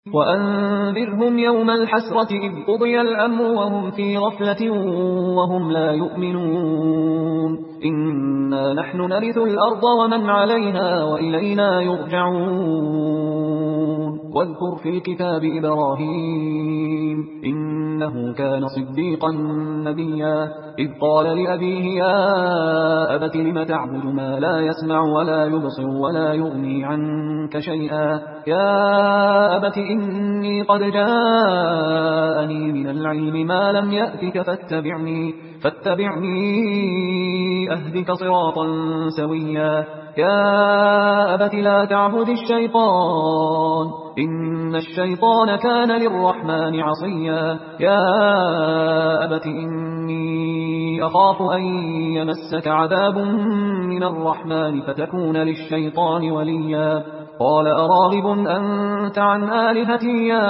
وأنذرهم يوم الحسرة إذ قضي الأمر وهم في غفلة وهم لا يؤمنون إنا نحن نرث الأرض ومن عليها وإلينا يرجعون واذكر في الكتاب إبراهيم إنه كان صديقا نبيا إذ قال لأبيه يا أبت لم تعبد ما لا يسمع ولا يبصر ولا يغني عنك شيئا يا أبت إني قد جاءني من العلم ما لم يأتك فاتبعني أهدك صراطا سويا يا أبت لا تعبد الشيطان إن الشيطان كان للرحمن عصيا يا أبت إني أخاف أن يمسك عذاب من الرحمن فتكون للشيطان وليا قال أراغب أنت عن آلهتي يا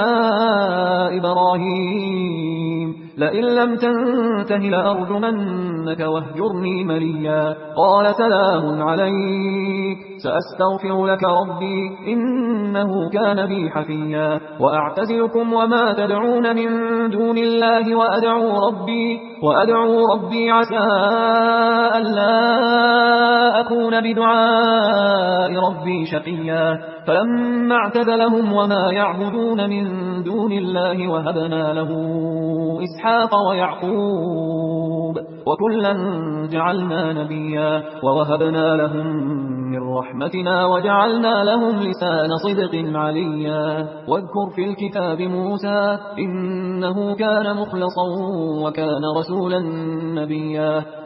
إبراهيم لئن لم تنته لأرجمنك واهجرني مليا قال سلام عليك سأستغفر لك ربي إنه كان بي حفيا وأعتزلكم وما تدعون من دون الله وأدعو ربي عسى ألا أكون بدعاء ربي شقيا فلما اعتزلهم وما يعبدون من دون الله وهبنا له إسحاق ويعقوب وكلا جعلنا نبيا ووهبنا لهم من رحمتنا وجعلنا لهم لسان صدق عليا واذكر في الكتاب موسى إنه كان مخلصا وكان رسولا نبيا